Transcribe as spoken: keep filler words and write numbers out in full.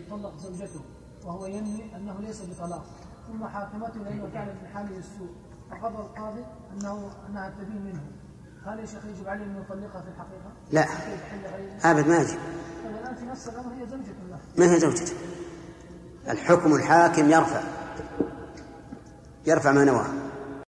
طلق زوجته وهو ينوي أنه ليس بطلاق، ثم حاكمته لأنه كان من حاله السوء، فقضى القاضي أنه أنها تبين منه، هل يا شيخ يجب عليه أن يطلقها في الحقيقة؟ لا أبد ما يجب. الآن في نص الأمر هي زوجته له. ما هي زوجته؟ الحكم الحاكم يرفع يرفع ما نواه.